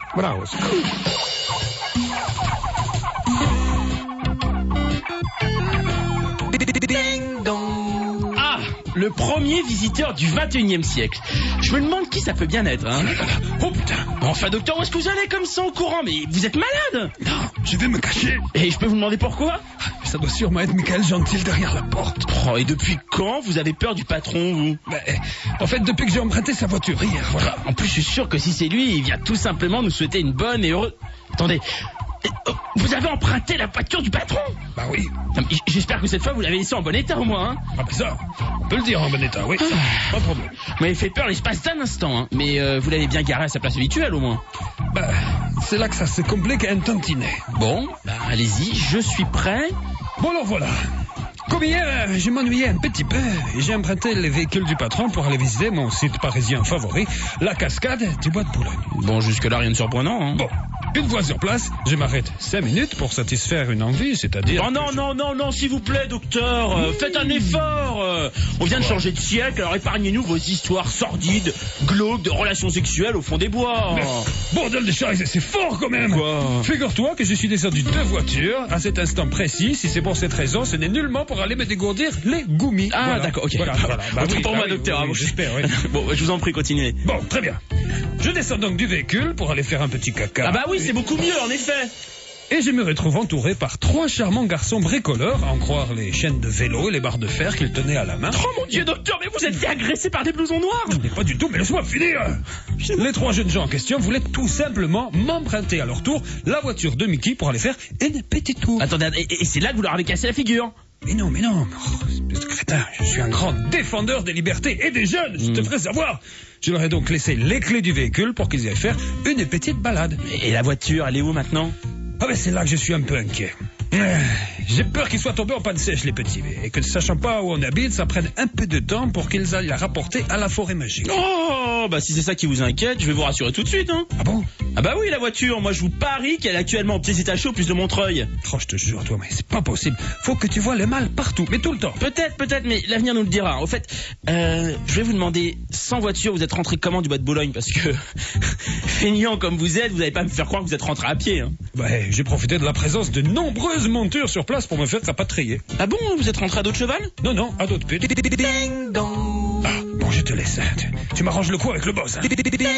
Bravo. Ding dong. Ah, le premier visiteur du 21e siècle. Je me demande qui ça peut bien être, hein. Oh putain. Enfin, docteur, où est-ce que vous allez comme ça au courant? Mais vous êtes malade. Non, je vais me cacher. Et je peux vous demander pourquoi? Ça doit sûrement être Michael Gentil derrière la porte. Oh, et depuis quand vous avez peur du patron, vous? En fait, depuis que j'ai emprunté sa voiture hier, voilà. En plus, je suis sûr que si c'est lui, il vient tout simplement nous souhaiter une bonne et heureuse... Attendez, vous avez emprunté la voiture du patron? Bah oui. Non, mais j'espère que cette fois, vous l'avez laissé en bon état au moins, hein. Ah bah ça, on peut le dire en bon état, oui. Pas de problème. Vous m'avez fait peur l'espace d'un instant, hein. Mais vous l'avez bien garé à sa place habituelle au moins. Bah, c'est là que ça se complique un tantinet. Bon, bah allez-y, je suis prêt. Bon alors voilà. Comme hier, je m'ennuyais un petit peu et j'ai emprunté les véhicules du patron pour aller visiter mon site parisien favori, la cascade du Bois de Boulogne. Bon, jusque-là, rien de surprenant, hein. Bon, une fois sur place, je m'arrête 5 minutes pour satisfaire une envie, c'est-à-dire... Oh non, s'il vous plaît, docteur, faites un effort. On vient de changer de siècle, alors épargnez-nous vos histoires sordides, glauques, de relations sexuelles au fond des bois. Mais, bordel de chat, c'est fort quand même. Quoi? Figure-toi que je suis descendu de voitures à cet instant précis. Si c'est pour cette raison, ce n'est nullement pour aller me dégourdir les goumis. Ah, voilà. d'accord, ok. Voilà. Bah, Autant oui, pour moi, docteur. oui, j'espère, oui. Bon, je vous en prie, continuez. Bon, très bien. Je descends donc du véhicule pour aller faire un petit caca. Ah bah oui, c'est beaucoup mieux, en effet. Et je me retrouve entouré par 3 charmants garçons bricoleurs, à en croire les chaînes de vélo et les barres de fer qu'ils tenaient à la main. Oh mon Dieu, docteur, mais vous êtes fait agresser par des blousons noirs. Mais pas du tout, mais laisse-moi finir. Les 3 jeunes gens en question voulaient tout simplement m'emprunter à leur tour la voiture de Mickey pour aller faire une petite tour. Attendez, et c'est là que vous leur avez cassé la figure? Mais non. Oh, espèce de crétin, je suis un grand défendeur des libertés et des jeunes, je devrais savoir. Je leur ai donc laissé les clés du véhicule pour qu'ils aillent faire une petite balade. Et la voiture, elle est où maintenant? Ah ben c'est là que je suis un peu inquiet. J'ai peur qu'ils soient tombés en panne sèche, les petits, et que ne sachant pas où on habite, ça prenne un peu de temps pour qu'ils aillent la rapporter à la forêt magique. Oh, bah si c'est ça qui vous inquiète, je vais vous rassurer tout de suite, hein. Ah bon? Ah bah oui, la voiture, moi je vous parie qu'elle est actuellement au petit étage au plus de Montreuil. Oh, je te jure, toi, mais c'est pas possible. Faut que tu vois le mal partout, mais tout le temps. Peut-être, mais l'avenir nous le dira. Au fait, je vais vous demander, sans voiture, vous êtes rentré comment du Bois de Boulogne? Parce que, feignant comme vous êtes, vous n'allez pas me faire croire que vous êtes rentré à pied, hein. Ouais, j'ai profité de la présence de nombreuses montures sur place pour me faire rapatrier. Ah bon, vous êtes rentré à dos de cheval? Non, à d'autres putes. Ding dong. Ah, bon, je te laisse. Tu m'arranges le coup avec le boss. Hein.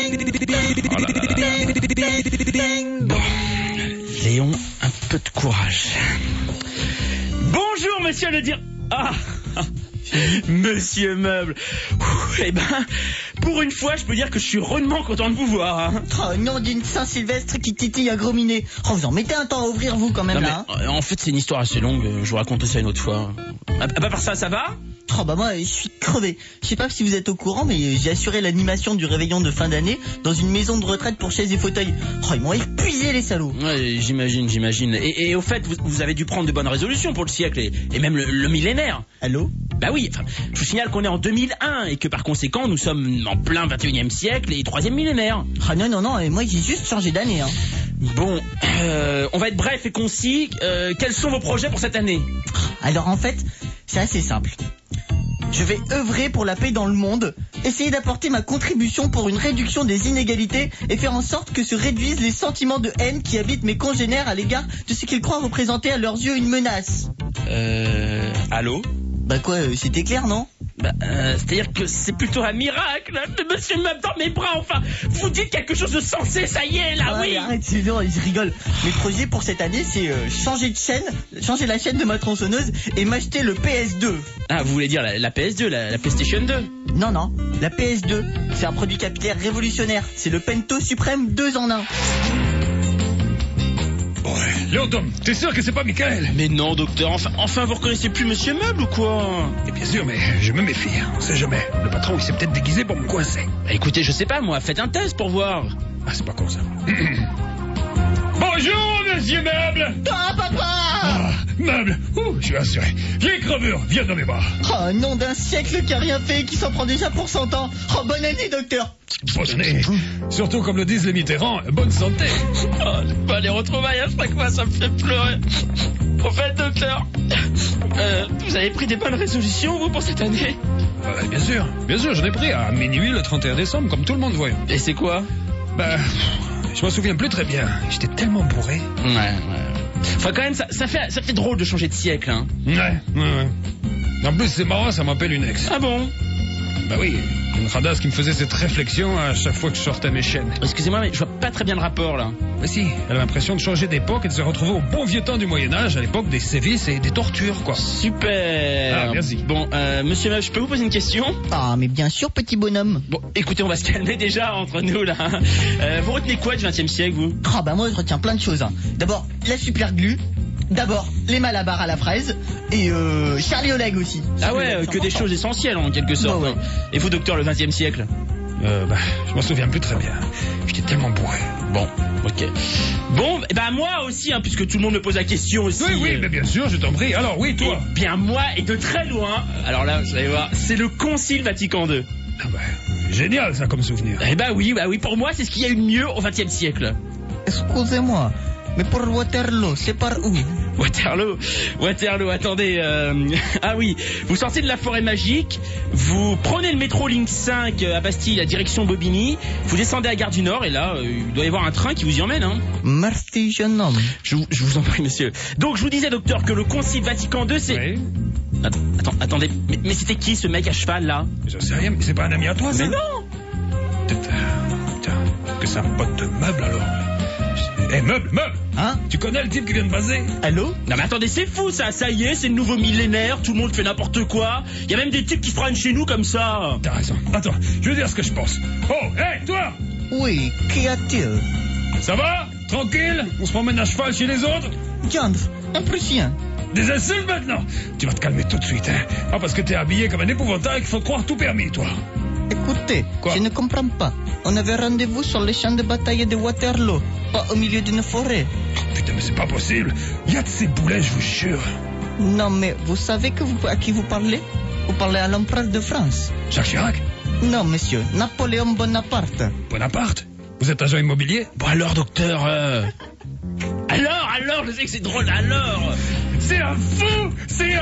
Bon, Léon, un peu de courage. Bonjour, monsieur le dire... Ah, monsieur Meuble. Eh ben, pour une fois, je peux dire que je suis rudement content de vous voir, hein. Oh, nom d'une Saint-Sylvestre qui titille à gros minet. Oh, vous en mettez un temps à ouvrir, vous, quand même, Non, là. mais, en fait, c'est une histoire assez longue. Je vous raconte ça une autre fois. Ah bah, par ça va? Oh, bah, moi, je suis crevé. Je sais pas si vous êtes au courant, mais j'ai assuré l'animation du réveillon de fin d'année dans une maison de retraite pour chaises et fauteuils. Oh, ils m'ont épuisé, les salauds. Ouais, j'imagine. Et au fait, vous avez dû prendre de bonnes résolutions pour le siècle et même le millénaire. Allô? Bah oui, enfin, je vous signale qu'on est en 2001 et que par conséquent, nous sommes en plein 21e siècle et 3e millénaire. Ah non, et moi, j'ai juste changé d'année, hein. Bon, on va être bref et concis. Quels sont vos projets pour cette année? Alors, en fait, c'est assez simple. Je vais œuvrer pour la paix dans le monde, essayer d'apporter ma contribution pour une réduction des inégalités et faire en sorte que se réduisent les sentiments de haine qui habitent mes congénères à l'égard de ce qu'ils croient représenter à leurs yeux une menace. Allô? Bah quoi, c'était clair, non? C'est-à-dire que c'est plutôt un miracle, monsieur Meuble dans mes bras, enfin, vous dites quelque chose de sensé, ça y est, là, oui. Arrête, c'est non, je rigole. Mes projets pour cette année, c'est changer la chaîne de ma tronçonneuse et m'acheter le PS2. Ah, vous voulez dire la PS2, la PlayStation 2? Non, la PS2, c'est un produit capillaire révolutionnaire. C'est le Pento Suprême 2 en 1. Léon Dom, t'es sûr que c'est pas Michael? Mais non, docteur, enfin vous reconnaissez plus monsieur Meuble ou quoi? Et bien sûr, mais je me méfie, on sait jamais. Le patron, il s'est peut-être déguisé pour me coincer. Bah, écoutez, je sais pas, moi, faites un test pour voir. Ah, c'est pas con, ça. Bonjour, monsieur Meuble. Ah, papa! Ah, Meuble, je suis assuré. Viens, crevure, viens dans mes bras. Oh, nom d'un siècle qui a rien fait et qui s'en prend déjà pour 100 ans. Oh, bonne année, docteur. Bonne année. Surtout, comme le disent les Mitterrand, bonne santé. Oh, pas les retrouvailles à chaque fois, ça me fait pleurer. Au fait, docteur, vous avez pris des bonnes résolutions, vous, pour cette année? Bien sûr, j'en ai pris à minuit le 31 décembre, comme tout le monde voit. Et c'est quoi? je m'en souviens plus très bien. J'étais tellement bourré. Ouais. Enfin, quand même, ça fait drôle de changer de siècle, hein. Ouais. En plus, c'est marrant, ça m'appelle une ex. Ah bon? Bah oui, une radasse qui me faisait cette réflexion à chaque fois que je sortais mes chaînes. Excusez-moi, mais je vois pas très bien le rapport, là. Mais si, elle a l'impression de changer d'époque et de se retrouver au bon vieux temps du Moyen-Âge, à l'époque des sévices et des tortures, quoi. Super. Ah, merci. Bon, monsieur Meuf, je peux vous poser une question? Ah, mais bien sûr, petit bonhomme. Bon, écoutez, on va se calmer déjà entre nous, là. Vous retenez quoi du XXe siècle, vous? Ah bah moi je retiens plein de choses. D'abord, la super glue. D'abord, les malabars à la fraise. Et Charlie Oleg aussi. Ah ouais, que des choses essentielles, en quelque sorte. Bah ouais. Et vous, docteur, le XXe siècle? Je m'en souviens plus très bien. J'étais tellement bourré. Bon, ok. Bon, moi aussi, hein, puisque tout le monde me pose la question aussi. Oui, mais bien sûr, je t'en prie. Alors, oui, toi. Eh bien, moi, et de très loin, alors là, vous allez voir, c'est le Concile Vatican II. Ah bah, génial, ça, comme souvenir. Eh oui, pour moi, c'est ce qu'il y a eu de mieux au XXe siècle. Excusez-moi, mais pour Waterloo, c'est par où? Waterloo, attendez. Ah oui, vous sortez de la forêt magique, vous prenez le métro ligne 5 à Bastille, à direction Bobigny, vous descendez à Gare du Nord, et là, il doit y avoir un train qui vous y emmène, hein. Merci, jeune homme. Je vous en prie, monsieur. Donc, je vous disais, docteur, que le Concile Vatican II, c'est... Oui. Attendez, mais c'était qui, ce mec à cheval, là? J'en sais rien, mais c'est pas un ami à toi, ça? Mais non! Peut-être que c'est un pote de meuble, alors. Meuble. Hein? Tu connais le type qui vient de baser? Allô? Non mais attendez, c'est fou ça y est, c'est le nouveau millénaire, tout le monde fait n'importe quoi. Il y a même des types qui se prennent chez nous comme ça. T'as raison. Attends, je vais dire ce que je pense. Oh, hé, toi! Oui, qu'y a-t-il? Ça va? Tranquille? On se promène à cheval chez les autres? Diandre, un Prussien. Des insultes maintenant? Tu vas te calmer tout de suite, hein? Ah, parce que t'es habillé comme un épouvantail qu'il faut te croire tout permis, toi. Écoutez, Quoi? je ne comprends pas. On avait rendez-vous sur les champs de bataille de Waterloo, pas au milieu d'une forêt. Putain, mais c'est pas possible. Il y a de ces boulets, je vous jure. Non, mais vous savez à qui vous parlez? Vous parlez à l'empereur de France. Jacques Chirac? Non, monsieur, Napoléon Bonaparte. Bonaparte? Vous êtes agent immobilier? Bon alors docteur, Alors, je sais que c'est drôle, alors. C'est un fou!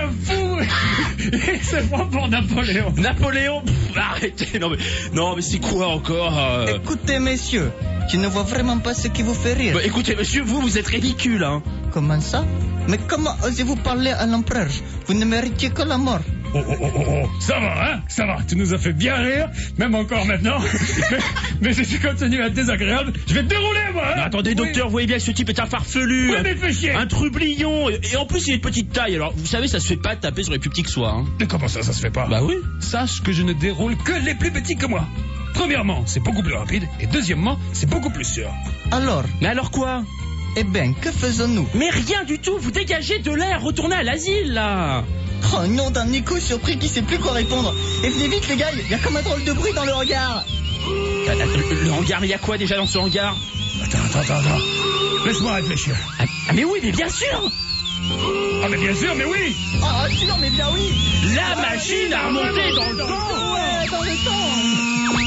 Et c'est moi pour Napoléon. Napoléon, arrêtez, non mais c'est quoi encore Écoutez, messieurs, je ne vois vraiment pas ce qui vous fait rire. Écoutez monsieur, vous êtes ridicule, hein. Comment ça? Mais comment osez-vous parler à l'empereur? Vous ne méritiez que la mort. Oh, ça va, hein? Ça va, tu nous as fait bien rire, même encore maintenant. mais si tu continues à être désagréable, je vais te dérouler, moi, hein? Non, attendez, docteur, vous voyez bien que ce type est un farfelu. Oui, mais fais chier. Un trublion. Et en plus, il est de petite taille. Alors, vous savez, ça se fait pas de taper sur les plus petits que soi, hein. Mais comment ça se fait pas? Bah oui. Sache que je ne déroule que les plus petits que moi. Premièrement, c'est beaucoup plus rapide, et deuxièmement, c'est beaucoup plus sûr. Alors, Mais alors quoi? eh bien, que faisons-nous? Mais rien du tout, vous dégagez de l'air, retournez à l'asile, là. Oh non, d'un Nico surpris qui sait plus quoi répondre. Et venez vite, les gars, il y a comme un drôle de bruit dans le regard. Le hangar, il y a quoi déjà dans ce hangar? Attends. Laisse-moi réfléchir. Ah mais oui, mais bien sûr. Ah, mais bien sûr, mais oui! Ah, sûr, mais bien oui. La machine à remonter dans le temps. Ouais, dans le temps.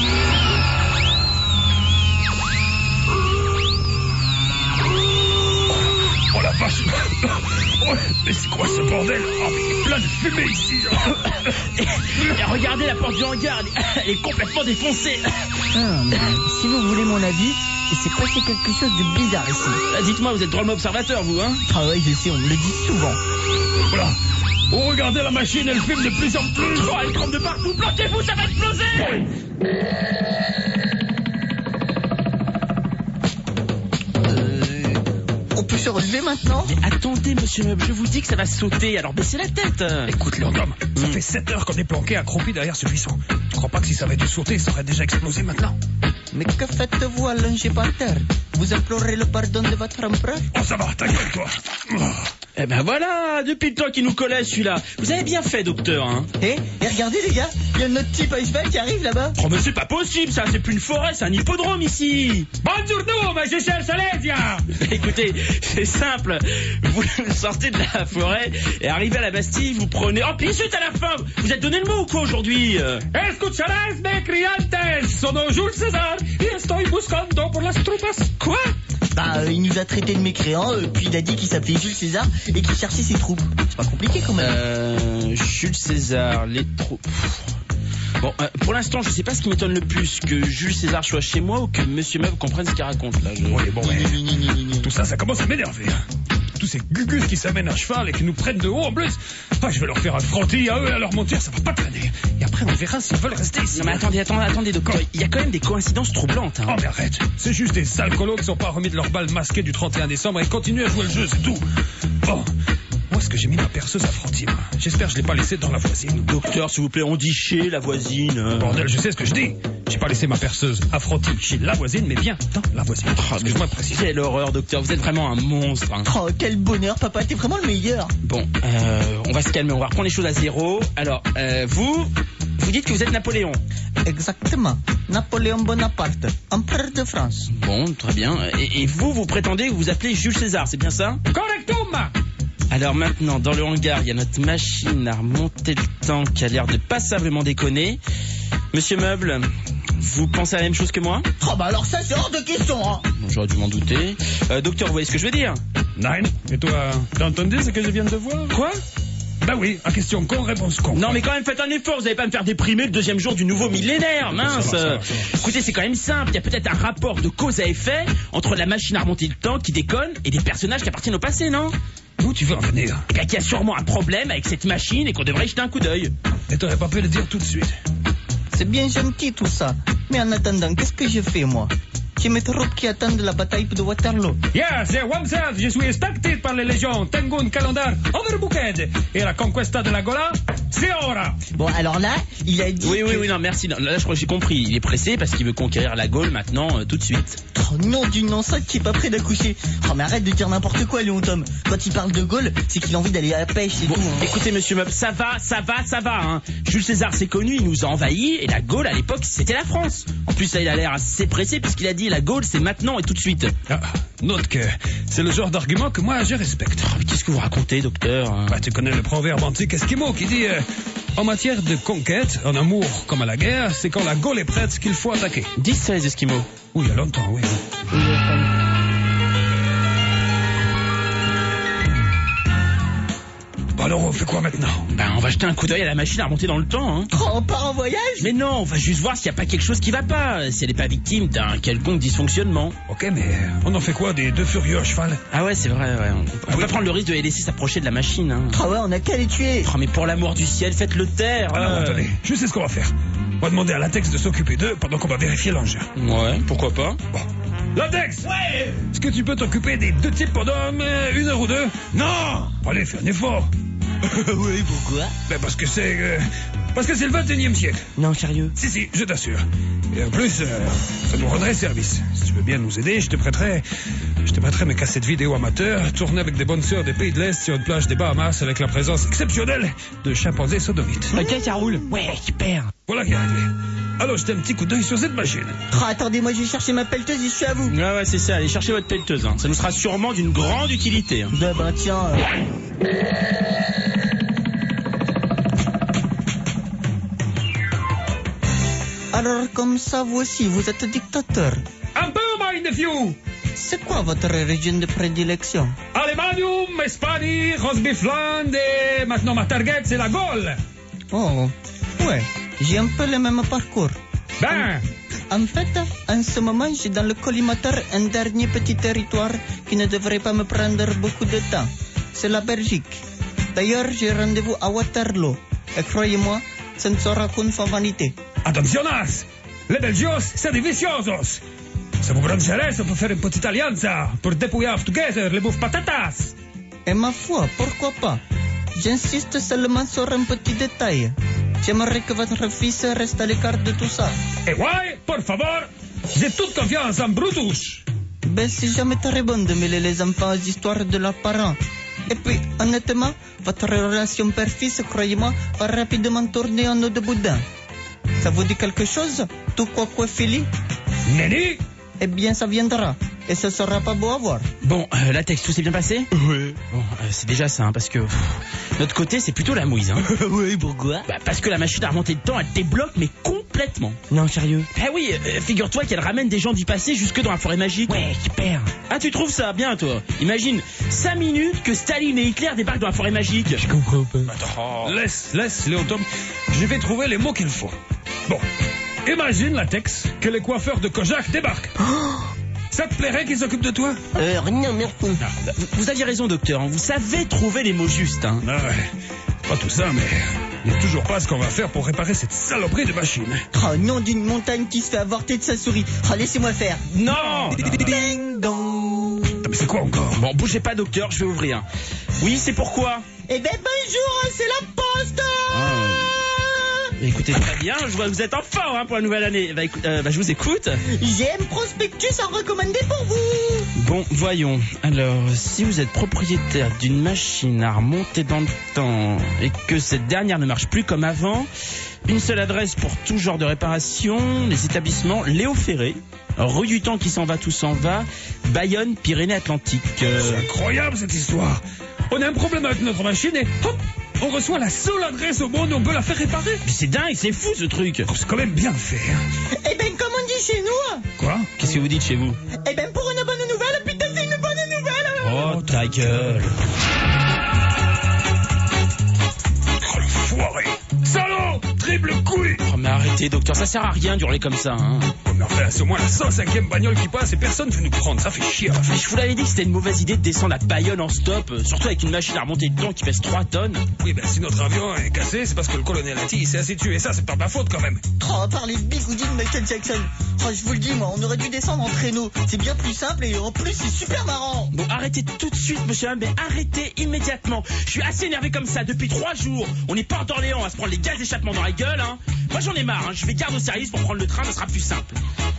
Oh la vache! Oh, mais c'est quoi ce bordel? Oh, mais il y a plein de fumée ici! Et regardez la porte du hangar, elle est complètement défoncée. Mais si vous voulez mon avis, il s'est passé quelque chose de bizarre ici. Dites-moi, vous êtes drôlement observateur, vous, hein? Ah ouais, je sais, on me le dit souvent. Voilà! Oh, regardez la machine, elle fume de plus en plus! Oh, elle trempe de partout, plantez-vous, ça va exploser! On peut se relever maintenant? Mais attendez, monsieur Meuble, je vous dis que ça va sauter, alors baissez la tête. Écoute, Léondome, ça fait 7 heures qu'on est planqué accroupi derrière ce buisson. Tu crois pas que si ça avait dû sauter, ça aurait déjà explosé maintenant? Mais que faites-vous allongé par terre? Vous implorez le pardon de votre empereur? Oh, ça va, ta gueule, toi! Eh ben voilà, depuis le temps qu'il nous collait celui-là. Vous avez bien fait, docteur, hein. Et regardez les gars, il y a notre type à cheval qui arrive là-bas. Oh mais c'est pas possible, ça, c'est plus une forêt, c'est un hippodrome ici. Bonjour, mais je cherche Alésia! Écoutez, c'est simple. Vous sortez de la forêt et arrivez à la Bastille, vous prenez... Oh, puis ensuite à la fin, vous êtes donné le mot ou quoi aujourd'hui? Escucharás mes criantes, sono Jules César, y estoy buscando por las tropas. Quoi? Il nous a traité de mécréants, puis il a dit qu'il s'appelait Jules César et qu'il cherchait ses troupes. C'est pas compliqué quand même. Jules César, les troupes... Bon, pour l'instant, je sais pas ce qui m'étonne le plus, que Jules César soit chez moi ou que Monsieur Meuble comprenne ce qu'il raconte là. Oui, bon, mais tout ça commence à m'énerver. Tous ces gugus qui s'amènent à cheval et qui nous prennent de haut en plus. Ah, je vais leur faire un frottis à eux et à leur monture, ça va pas traîner. Et après, on verra s'ils veulent rester ici. Non mais attendez, docteur, il y a quand même des coïncidences troublantes. Hein. Oh mais arrête, c'est juste des sales colos qui sont pas remis de leur balle masquée du 31 décembre et continuent à jouer le jeu, c'est tout. Bon, où est-ce que j'ai mis ma perceuse à frottis, moi? J'espère que je l'ai pas laissée dans la voisine. Docteur, s'il vous plaît, on dit chez la voisine. Bordel, je sais ce que je dis. J'ai pas laissé ma perceuse à frottis chez la voisine, mais bien dans la voisine. Excuse-moi de préciser. Quelle horreur, docteur, vous êtes vraiment un monstre. Hein. Oh, quel bonheur, papa, t'es vraiment le meilleur. Bon, on va se calmer, on va reprendre les choses à zéro. Alors, vous dites que vous êtes Napoléon. Exactement. Napoléon Bonaparte, empereur de France. Bon, très bien. Et vous prétendez que vous appelez Jules César, c'est bien ça? Correctum! Alors maintenant, dans le hangar, il y a notre machine à remonter le temps qui a l'air de passablement déconner. Monsieur Meuble, vous pensez à la même chose que moi? Oh bah alors ça c'est hors de question, hein. Bon, j'aurais dû m'en douter. Docteur, vous voyez ce que je veux dire? Nine. Et toi, t'as entendu ce que je viens de voir? Quoi? Bah oui, à question con, réponse con. Non mais quand même faites un effort, vous allez pas me faire déprimer le deuxième jour du nouveau millénaire, mince. Ça va. Écoutez, c'est quand même simple, il y a peut-être un rapport de cause à effet entre la machine à remonter le temps qui déconne et des personnages qui appartiennent au passé, non? Où tu veux en venir? Eh bien qu'il y a sûrement un problème avec cette machine et qu'on devrait y jeter un coup d'œil. Et t'aurais pas pu le dire tout de suite. C'est bien gentil tout ça. Mais en attendant, qu'est-ce que je fais moi? J'ai mes troupes qui attendent la bataille de Waterloo. Yeah, c'est Wamsad, je suis expecté par les légions Tengun, Kalandar, Overbooked. Et la conquesta de la Gola, c'est ora. Bon, alors là, il a dit. Oui, non, merci. Non, là, je crois que j'ai compris. Il est pressé parce qu'il veut conquérir la Gaule maintenant, tout de suite. Oh non, du non, ça qui est pas prêt d'accoucher. Oh mais arrête de dire n'importe quoi, Léon Tom. Quand il parle de Gaule, c'est qu'il a envie d'aller à la pêche et Bon, tout. Hein. écoutez, monsieur Meuble, ça va, hein. Jules César, c'est connu, il nous a envahis, et la Gaule, à l'époque, c'était la France. En plus, là, il a l'air assez pressé puisqu'il a dit la Gaule, c'est maintenant et tout de suite. Ah, note que c'est le genre d'argument que moi, je respecte. Oh, mais qu'est-ce que vous racontez, docteur? Bah, tu connais le proverbe antique esquimau qui dit en matière de conquête, en amour comme à la guerre, c'est quand la Gaule est prête qu'il faut attaquer. Disent ça, les Esquimaux. Oui, il y a longtemps, oui. Bah alors, on fait quoi maintenant? Ben, on va jeter un coup d'œil à la machine à remonter dans le temps, hein. Oh, on part en voyage? Mais non, on va juste voir s'il n'y a pas quelque chose qui va pas, si elle n'est pas victime d'un quelconque dysfonctionnement. Ok, mais on en fait quoi des deux furieux à cheval? Ah ouais, c'est vrai, ouais. On peut pas prendre le risque de les laisser s'approcher de la machine, hein. Oh ouais, on a qu'à les tuer. Oh, mais pour l'amour du ciel, faites-le taire. Ah non, attendez, je sais ce qu'on va faire. On va demander à Latex de s'occuper d'eux pendant qu'on va vérifier l'engin. Ouais, pourquoi pas. Bon. Latex! Ouais! Est-ce que tu peux t'occuper des deux types pendant 1 heure ou 2? Non! Allez, fais un effort. Oui, pourquoi? Ben parce que c'est le 21e siècle. Non, sérieux? Si, je t'assure. Et en plus, ça nous rendrait service. Si tu veux bien nous aider, je te prêterai mes cassettes vidéo amateurs, tournées avec des bonnes sœurs des pays de l'Est sur une plage des Bahamas avec la présence exceptionnelle de chimpanzés sodomites. Ok, ça roule. Ouais, super. Voilà qui est réglé. Alors, jetez un petit coup d'œil sur cette machine. Oh, attendez, moi je vais chercher ma pelleteuse et je suis à vous. Ouais, c'est ça. Allez chercher votre pelleteuse, hein. Ça nous sera sûrement d'une grande utilité, hein. Bah tiens. Alors comme ça, vous aussi, vous êtes dictateur. Un peu, my nephew. C'est quoi votre région de prédilection? Allemanium, Espagne, Rosbifland et maintenant ma target, c'est la Gaule. Oh, ouais, j'ai un peu le même parcours. Ben, En fait, en ce moment, j'ai dans le collimateur un dernier petit territoire qui ne devrait pas me prendre beaucoup de temps. C'est la Belgique. D'ailleurs, j'ai rendez-vous à Waterloo. Et croyez-moi, ce ne sera qu'une vanité. attentionas, les Belgios, c'est des viciosos. Ça vous brancherait, on peut faire une petite alliance pour dépouiller off together les bouffes patatas. Et ma foi, pourquoi pas? J'insiste seulement sur un petit détail. J'aimerais que votre fils reste à l'écart de tout ça. Et ouais, por favor, j'ai toute confiance en Brutus. Ben, c'est jamais très bon de mêler les enfants aux histoires de leurs parents. Et puis, honnêtement, votre relation père-fils, croyez-moi, va rapidement tourner en eau de boudin. Ça vous dit quelque chose? Tout quoi Philly? Nenny? Eh bien, ça viendra. Et ce sera pas beau à voir. Bon, Latex, tout s'est bien passé? Oui. Bon, c'est déjà ça, hein, parce que notre côté, c'est plutôt la mouise, hein. Oui, pourquoi? Bah, parce que la machine à remonter le temps, elle débloque, mais complètement. Non, sérieux? Eh oui, figure-toi qu'elle ramène des gens du passé jusque dans la forêt magique. Ouais, super. Ah, tu trouves ça bien, toi? Imagine, 5 minutes que Staline et Hitler débarquent dans la forêt magique. Je comprends pas. Attends, laisse, Léon Tom. Je vais trouver les mots qu'il faut. Bon, imagine latex que les coiffeurs de Kojak débarquent. Ça te plairait qu'ils s'occupent de toi? Rien, merci. Vous aviez raison, docteur, hein. Vous savez trouver les mots justes, hein. Ah ouais, pas tout ça, mais il n'y a toujours pas ce qu'on va faire pour réparer cette saloperie de machine. Oh, nom d'une montagne qui se fait avorter de sa souris. Oh, laissez-moi faire. Non. Ding dong. Ah, mais c'est quoi encore? Bon, bougez pas, docteur, je vais ouvrir. Oui, c'est pourquoi? Eh ben bonjour, c'est la poste. Écoutez, très bien, je vois que vous êtes en forme, hein, pour la nouvelle année. Je vous écoute. J'aime prospectus à recommander pour vous. Bon, voyons. Alors, si vous êtes propriétaire d'une machine à remonter dans le temps et que cette dernière ne marche plus comme avant, une seule adresse pour tout genre de réparation, les établissements Léo Ferré, rue du Temps qui s'en va, tout s'en va, Bayonne, Pyrénées-Atlantiques. C'est incroyable cette histoire. On a un problème avec notre machine et hop, on reçoit la seule adresse au monde où on peut la faire réparer. Mais c'est dingue, c'est fou ce truc. Oh, c'est quand même bien fait, hein. Eh ben comme on dit chez nous. Quoi? Qu'est-ce que vous dites chez vous? Eh ben pour une bonne nouvelle, putain c'est une bonne nouvelle. Oh, ta gueule. Oh, l'enfoiré. Salaud! Triple couille! Oh, mais arrêtez, docteur, ça sert à rien d'hurler comme ça, hein. Oh, mais enfin, c'est au moins la 105e bagnole qui passe et personne veut nous prendre. Ça fait chier à la fin. Mais je vous l'avais dit que c'était une mauvaise idée de descendre à Bayonne en stop, surtout avec une machine à remonter dedans qui pèse 3 tonnes. Oui, ben si notre avion est cassé, c'est parce que le colonel Hattie s'est assez tué. Ça, c'est pas ma faute quand même. Oh, par les bigoudis de Michael Jackson. Oh, je vous le dis, moi, on aurait dû descendre en traîneau. C'est bien plus simple et en plus, c'est super marrant. Bon, arrêtez tout de suite, monsieur Ham, mais arrêtez immédiatement. Je suis assez énervé comme ça depuis 3 jours. On est pas d'Orléans à se prendre les gaz d'échappement dans la gueule, hein. Moi, j'en ai marre, hein. Je vais garde au service pour prendre le train, ça sera plus simple.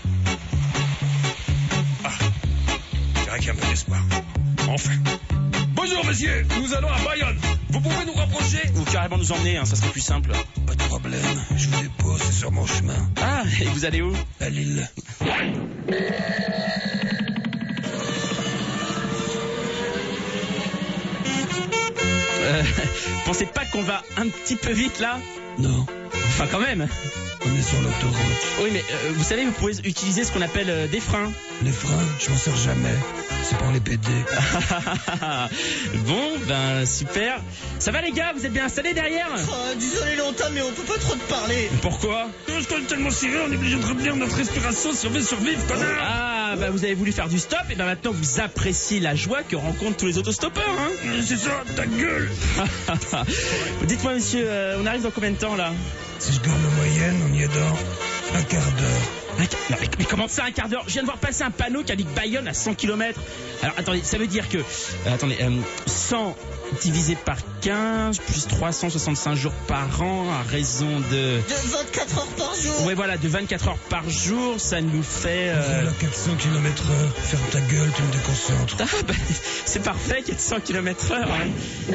Ah, je dirais qu'il y a un peu d'espoir. Enfin. Bonjour, monsieur. Nous allons à Bayonne. Vous pouvez nous rapprocher? Ou carrément nous emmener, hein, ça serait plus simple. Pas de problème. Je vous dépose, c'est sur mon chemin. Ah, et vous allez où? À Lille. Pensez pas qu'on va un petit peu vite là? Non, Enfin, quand même. on est sur l'autoroute. Oui, mais vous savez, vous pouvez utiliser ce qu'on appelle des freins. Les freins, je m'en sers jamais. C'est pour les PD. Bon, ben super. Ça va les gars, vous êtes bien installés derrière? Oh, désolé longtemps, mais on peut pas trop te parler. Pourquoi? Je suis tellement serré, on est obligé de retenir notre respiration si on veut survivre, connard. Ah, bah vous avez voulu faire du stop, et ben maintenant vous appréciez la joie que rencontrent tous les autostoppeurs, hein. C'est ça, ta gueule. Dites-moi monsieur, on arrive dans combien de temps là? Si je garde la moyenne, on y est dans un quart d'heure. Mais comment ça, un quart d'heure? Je viens de voir passer un panneau qui indique Bayonne à 100 km. Alors attendez, ça veut dire que 100 divisé par 15 plus 365 jours par an à raison de 24 heures par jour. ouais voilà, de 24 heures par jour, ça nous fait Voilà, 400 km/h. Ferme ta gueule, tu me déconcentres. Ah, bah, c'est parfait, 400 km/h. Hein.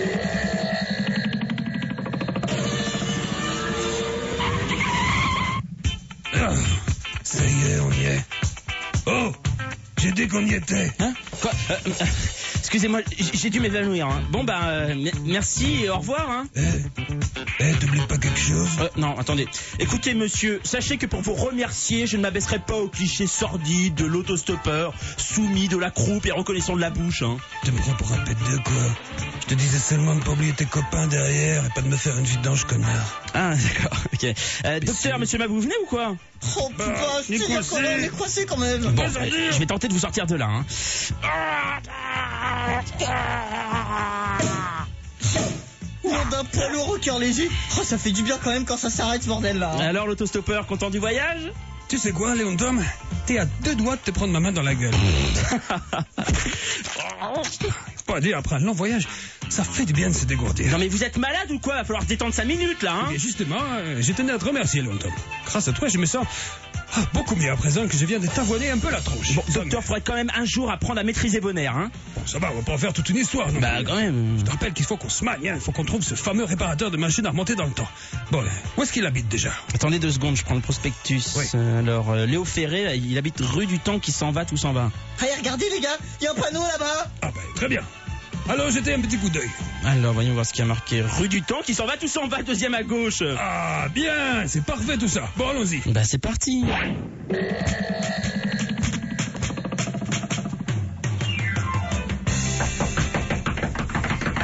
Ah, ça y est, on y est. Oh, j'ai dit qu'on y était. Hein? Quoi? Excusez-moi, j'ai dû m'évanouir. Hein. Bon, merci et au revoir. Hein. T'oublies pas quelque chose? Non, attendez. Écoutez, monsieur, sachez que pour vous remercier, je ne m'abaisserai pas au cliché sordide de l'autostoppeur, soumis de la croupe et reconnaissant de la bouche. Hein. Tu me prends pour un pète de quoi? Je te disais seulement de pas oublier tes copains derrière et pas de me faire une vidange, connard. Ah, d'accord, ok. Docteur, monsieur Mabou, vous venez ou quoi? Oh putain, je te dis coincé. qu'on est coincé quand même. Bon, je vais tenter de vous sortir de là. Hein. Nom d'un poids lourd au cœur léger. Oh, ça fait du bien quand même quand ça s'arrête ce bordel là. Alors, l'autostoppeur, content du voyage? Tu sais quoi, Léon Tom? T'es à 2 doigts de te prendre ma main dans la gueule. Faut pas dire, après un long voyage, ça fait du bien de se dégourdir. Non mais vous êtes malade ou quoi? Va falloir se détendre 5 minutes là, hein. Et justement, je tenais à te remercier, Léon Tom. Grâce à toi, je me sens beaucoup mieux à présent que je viens de t'avoiner un peu la tronche. Bon, docteur, faudrait quand même un jour apprendre à maîtriser vos nerfs, hein. Bon, ça va, on va pas en faire toute une histoire, non? Bah quand même. Je te rappelle qu'il faut qu'on se magne, hein. Il faut qu'on trouve ce fameux réparateur de machines à remonter dans le temps. Bon, où est-ce qu'il habite déjà? Attendez 2 secondes, je prends le prospectus. Oui. Alors, Léo Ferré, là, il habite rue du Temps qui s'en va, tout s'en va. Allez, regardez les gars, il y a un panneau là-bas. Ah bah, très bien. Alors, jetez un petit coup d'œil. Alors, voyons voir ce qu'il y a marqué. Rue du Temps qui s'en va, tout s'en va, deuxième à gauche. Ah, bien, c'est parfait tout ça. Bon, allons-y. Bah c'est parti.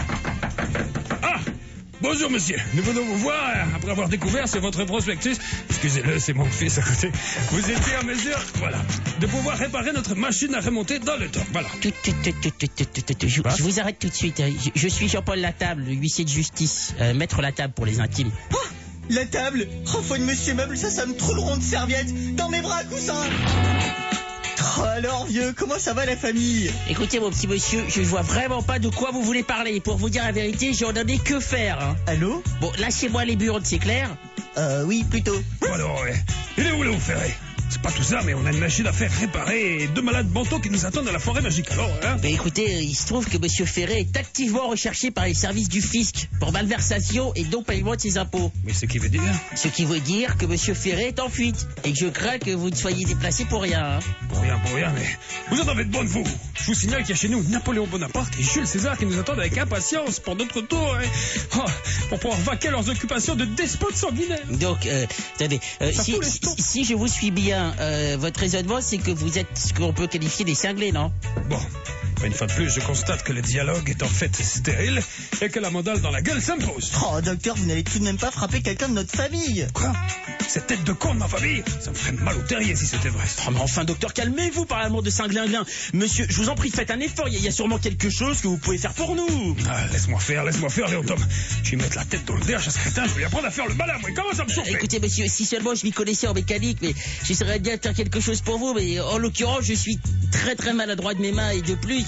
Ah, bonjour monsieur. Nous venons vous voir après avoir découvert sur votre prospectus excusez-le, c'est mon fils à côté. Vous étiez en mesure, voilà, de pouvoir réparer notre machine à remonter dans le temps. Voilà. Je vous arrête tout de suite. Je suis Jean-Paul Latable, le huissier de justice. Maître Latable pour les intimes. Oh, la table. Oh, faut une monsieur meuble, ça me trouleront de serviettes. Dans mes bras, coussin. Oh, alors, vieux, comment ça va la famille? Écoutez, mon petit monsieur, je vois vraiment pas de quoi vous voulez parler. Pour vous dire la vérité, j'en ai que faire. Hein. Allô? Bon, lâchez-moi les burnes, c'est clair? Oui, plutôt. Bon alors, il est où le Ferré? C'est pas tout ça, mais on a une machine à faire réparer et 2 malades mentaux qui nous attendent à la forêt magique. Alors, hein? Mais écoutez, il se trouve que monsieur Ferré est activement recherché par les services du fisc pour malversation et non paiement de ses impôts. Mais ce qui veut dire? Ce qui veut dire que monsieur Ferré est en fuite et que je crains que vous ne soyez déplacé pour rien. Hein. Pour rien, mais vous en avez de bonnes, vous. Je vous signale qu'il y a chez nous Napoléon Bonaparte et Jules César qui nous attendent avec impatience pour notre tour, hein. Oh, pour pouvoir vaquer leurs occupations de despotes sanguinaires. Donc, attendez, si je vous suis bien, votre raisonnement, c'est que vous êtes ce qu'on peut qualifier des cinglés, non? Bon, une fois de plus, je constate que le dialogue est en fait stérile et que la mandale dans la gueule s'impose. Oh, docteur, vous n'allez tout de même pas frapper quelqu'un de notre famille. Quoi? Cette tête de con de ma famille? Ça me ferait mal au terrier si c'était vrai. Oh, mais enfin, docteur, calmez-vous par l'amour de Saint-Glinglin. Monsieur, je vous en prie, faites un effort. Il y a sûrement quelque chose que vous pouvez faire pour nous. Ah, laisse-moi faire, Léon Tom. Je vais mettre la tête dans le derrière à ce crétin, je vais lui apprendre à faire le malin, moi. Comment ça me chauffe? Écoutez, monsieur, si seulement je m'y connaissais en mécanique, mais j'essaierais bien de faire quelque chose pour vous, mais en l'occurrence, je suis très maladroit de mes mains et de plus,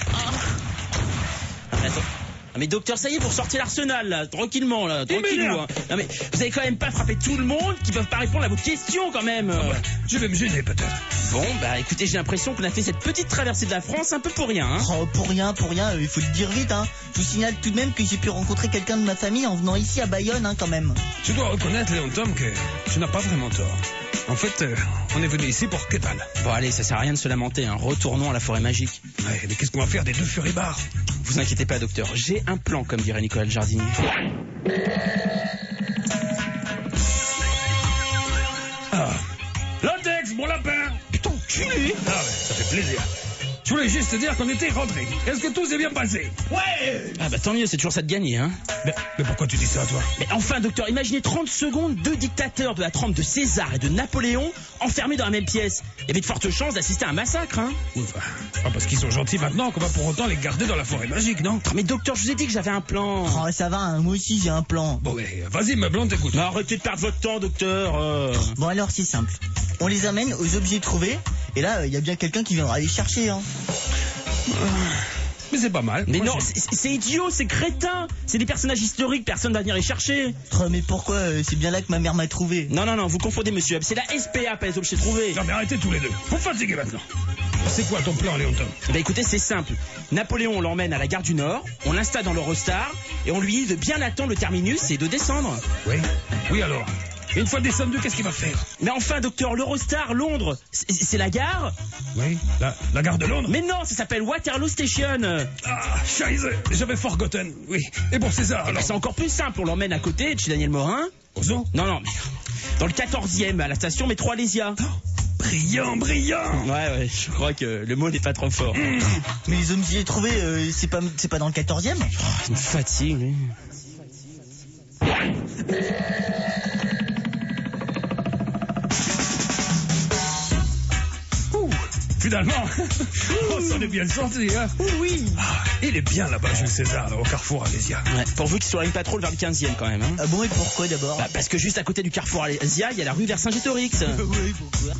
Attends. Ah mais docteur, ça y est, vous ressortez l'arsenal, là, tranquillement, là, tranquillou. Hein. Non mais, vous avez quand même pas frappé tout le monde qui peuvent pas répondre à vos questions, quand même. Ah ouais, je vais me gêner, peut-être. Bon, bah écoutez, j'ai l'impression qu'on a fait cette petite traversée de la France un peu pour rien, hein. Oh, pour rien, il faut le dire vite, hein. Je vous signale tout de même que j'ai pu rencontrer quelqu'un de ma famille en venant ici à Bayonne, hein, quand même. Tu dois reconnaître, Léon Tom, que tu n'as pas vraiment tort. En fait, on est venu ici pour que dalle. Bon allez, ça sert à rien de se lamenter, hein. Retournons à la forêt magique. Ouais, mais qu'est-ce qu'on va faire des 2 furibards? Vous inquiétez pas, docteur, j'ai un plan, comme dirait Nicolas le jardinier. Ah, Latex, mon lapin! Putain, enculé! Ah ouais, ça fait plaisir. Je voulais juste te dire qu'on était rentrés. Est-ce que tout s'est bien passé? Ouais! Ah bah tant mieux, c'est toujours ça de gagner, hein. Mais pourquoi tu dis ça, toi? Mais enfin, docteur, imaginez 30 secondes, 2 dictateurs de la trempe de César et de Napoléon enfermés dans la même pièce. Il y avait de fortes chances d'assister à un massacre, hein. Enfin, pas parce qu'ils sont gentils maintenant qu'on va pour autant les garder dans la forêt magique, non? Mais docteur, je vous ai dit que j'avais un plan. Oh, ça va, hein, moi aussi j'ai un plan. Bon, mais vas-y, ma blonde, écoute. Mais arrêtez de perdre votre temps, docteur. Bon alors, c'est simple. On les amène aux objets trouvés, et là, il y a bien quelqu'un qui viendra les chercher, hein. Mais c'est pas mal. Mais Moi, non, c'est idiot, c'est crétin. C'est des personnages historiques, personne va venir les chercher. Oh, mais pourquoi? C'est bien là que ma mère m'a trouvé. Non, vous confondez, monsieur. C'est la SPA, pas les objets trouvés. Non, mais arrêtez tous les deux. Vous me fatiguez maintenant. C'est quoi ton plan, Léon Tom? Bah écoutez, c'est simple. Napoléon, on l'emmène à la gare du Nord, on l'installe dans l'Eurostar, et on lui dit de bien attendre le terminus et de descendre. Oui alors. Une fois descendu, qu'est-ce qu'il va faire? Mais enfin, docteur, l'Eurostar, Londres, c'est la gare? Oui, la gare de Londres? Mais non, ça s'appelle Waterloo Station. Ah, scheisse, j'avais forgotten. Oui. Et pour César, alors? C'est encore plus simple, on l'emmène à côté de chez Daniel Morin. Au zoo? Non, mais dans le 14e, à la station métro Alésia. Oh, brillant. Ouais, je crois que le mot n'est pas trop fort. Mais les objets trouvés, c'est pas dans le 14e? Oh, il me fatigue, lui. Finalement, on s'en est bien sorti, hein? Oui. Ah, il est bien là-bas, Jules César, là, au carrefour Alésia. Ouais, pourvu qu'il soit une patrouille vers le 15e quand même, hein. Ah bon, et pourquoi d'abord? Bah, parce que juste à côté du carrefour Alésia, il y a la rue Vercingétorix. Oui, pourquoi?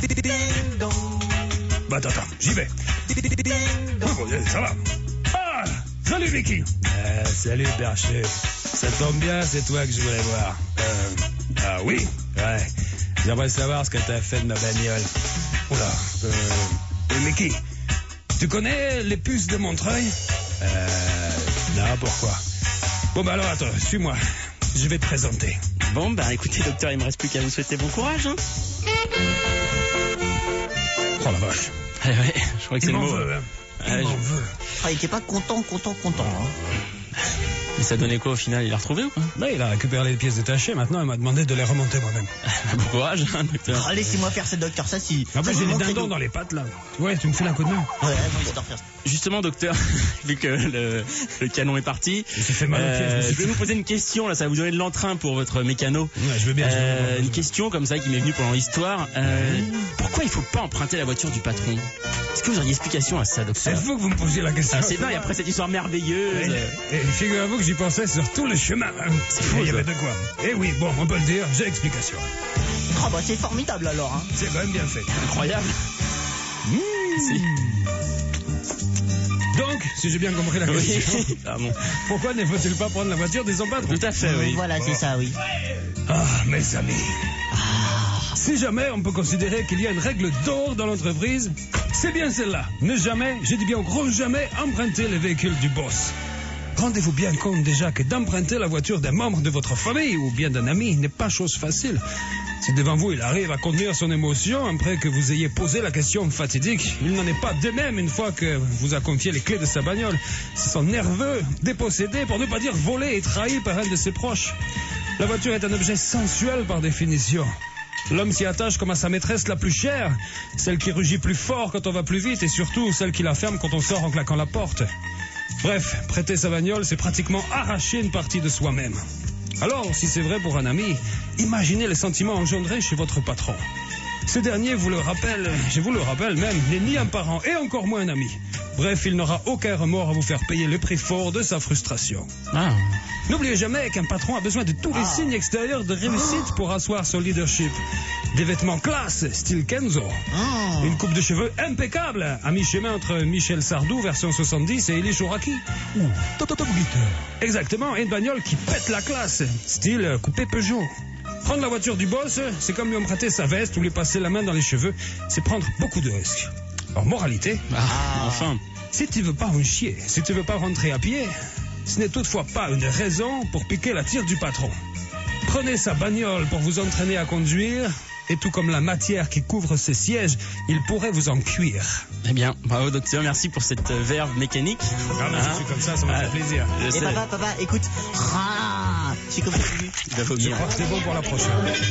Bah attends, j'y vais. Bon, ça va. Ah, salut Vicky. Salut Bercher. Ça tombe bien, c'est toi que je voulais voir. Ah oui? Ouais. J'aimerais savoir ce que t'as fait de ma bagnole. Oula, mais qui? Tu connais les puces de Montreuil? Non, pourquoi? Bon bah alors attends, suis-moi. Je vais te présenter. Bon, bah écoutez, docteur, il me reste plus qu'à vous souhaiter bon courage, hein. Oh la vache. Ouais, je crois que c'est Il le m'en mot. veut, hein. Ouais, Il m'en veut. Ah, il était pas content, hein. Et ça donnait quoi au final? Il l'a retrouvé ou quoi? Ben, il a récupéré les pièces détachées, maintenant il m'a demandé de les remonter moi-même. Bon courage, hein, docteur. Oh, laissez-moi faire ça, docteur, ça si... En plus, ça, j'ai c'est des mon dindons credo. dans les pattes, là. Ouais, tu me files un coup de main. Ouais, mon docteur, faire ça. Justement, docteur, vu que le canon est parti, Il s'est fait mal au pied, je me suis je vais fait- vous poser une question, là, ça va vous donner de l'entrain pour votre mécano. Ouais, je veux bien. Une question comme ça qui m'est venue pendant l'histoire. Pourquoi il faut pas emprunter la voiture du patron? Est-ce que vous auriez explication à ça, C'est docteur? vous que vous me posiez la question. Ah, c'est dingue, après cette histoire merveilleuse. Et figurez-vous que j'y pensais sur tout le chemin. C'est fou, Il y ça. avait de quoi. Et oui, bon, on peut le dire, j'ai explication. Oh, bah, c'est formidable, alors, hein. C'est quand même bien fait. Incroyable. Si. Donc, si j'ai bien compris la question, Oui. Ah bon. pourquoi ne faut-il pas prendre la voiture des son patron? Tout à fait, oui. Voilà, c'est ça, oui. Ah, mes amis. Si jamais on peut considérer qu'il y a une règle d'or dans l'entreprise, c'est bien celle-là. Ne jamais, je dis bien au gros jamais, emprunter les véhicules du boss. Rendez-vous bien compte déjà que d'emprunter la voiture d'un membre de votre famille ou bien d'un ami n'est pas chose facile. Si devant vous il arrive à contenir son émotion après que vous ayez posé la question fatidique, il n'en est pas de même une fois que vous a confié les clés de sa bagnole. Se sent nerveux, dépossédé, pour ne pas dire volé et trahi par un de ses proches. La voiture est un objet sensuel par définition. L'homme s'y attache comme à sa maîtresse la plus chère, celle qui rugit plus fort quand on va plus vite et surtout celle qui la ferme quand on sort en claquant la porte. Bref, prêter sa bagnole, c'est pratiquement arracher une partie de soi-même. Alors, si c'est vrai pour un ami, imaginez les sentiments engendrés chez votre patron. Ce dernier vous le rappelle, je vous le rappelle même, n'est ni un parent et encore moins un ami. Bref, il n'aura aucun remords à vous faire payer le prix fort de sa frustration. Ah. N'oubliez jamais qu'un patron a besoin de tous les signes extérieurs de réussite pour asseoir son leadership. Des vêtements classe, style Kenzo. Oh. Une coupe de cheveux impeccable, à mi-chemin entre Michel Sardou, version 70, et Elie Chouraki. Ou Top Guitar. Exactement, et une bagnole qui pète la classe, style coupé Peugeot. Prendre la voiture du boss, c'est comme lui emprunter sa veste ou lui passer la main dans les cheveux. C'est prendre beaucoup de risques. Alors, moralité, Enfin. si tu veux pas en chier, si tu veux pas rentrer à pied, ce n'est toutefois pas une raison pour piquer la tire du patron. Prenez sa bagnole pour vous entraîner à conduire, et tout comme la matière qui couvre ses sièges, il pourrait vous en cuire. Eh bien, bravo docteur, merci pour cette verve mécanique. Ah, mais je suis comme ça m'a fait plaisir. Je Et sais, papa, écoute. Ah, je suis comme ça, Lulu. il va Je vomir. crois que c'est bon pour la prochaine.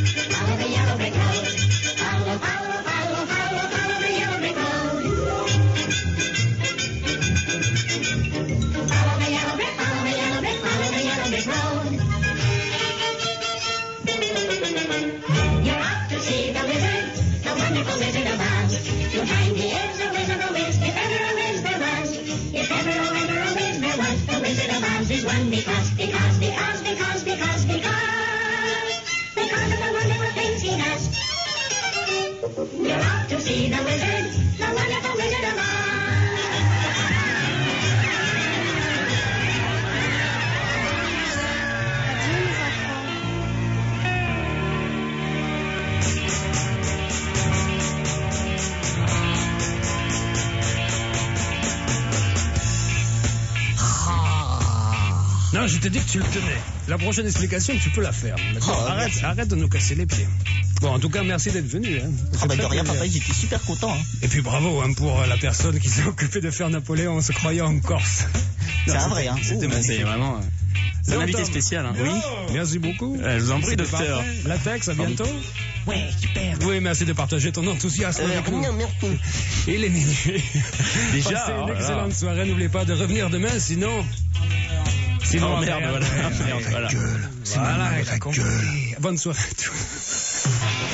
Non, je t'ai dit que tu le tenais. La prochaine explication, tu peux la faire. Maintenant, Oh, arrête de nous casser les pieds. Bon, en tout cas, merci d'être venu. Hein. Ah, bah, de Très rien, plaisir. papa, j'étais super content, hein. Et puis bravo hein, pour la personne qui s'est occupée de faire Napoléon en se croyant en Corse. C'est Non, un vrai, hein. C'était C'est magnifique. vraiment c'est un Donc, invité Tom. spécial. Hein. Oui. Merci beaucoup. Je vous en prie, C'était docteur. parfait. Latex, à bientôt. Ouais, super. Oui, merci de partager ton enthousiasme avec nous. Merci. Il est minuit. Déjà, Passez oh une là là. excellente soirée. N'oubliez pas de revenir demain, sinon... Oh, merde, voilà. Merde, voilà. Voilà, t'as compris. Bonne soirée à tous.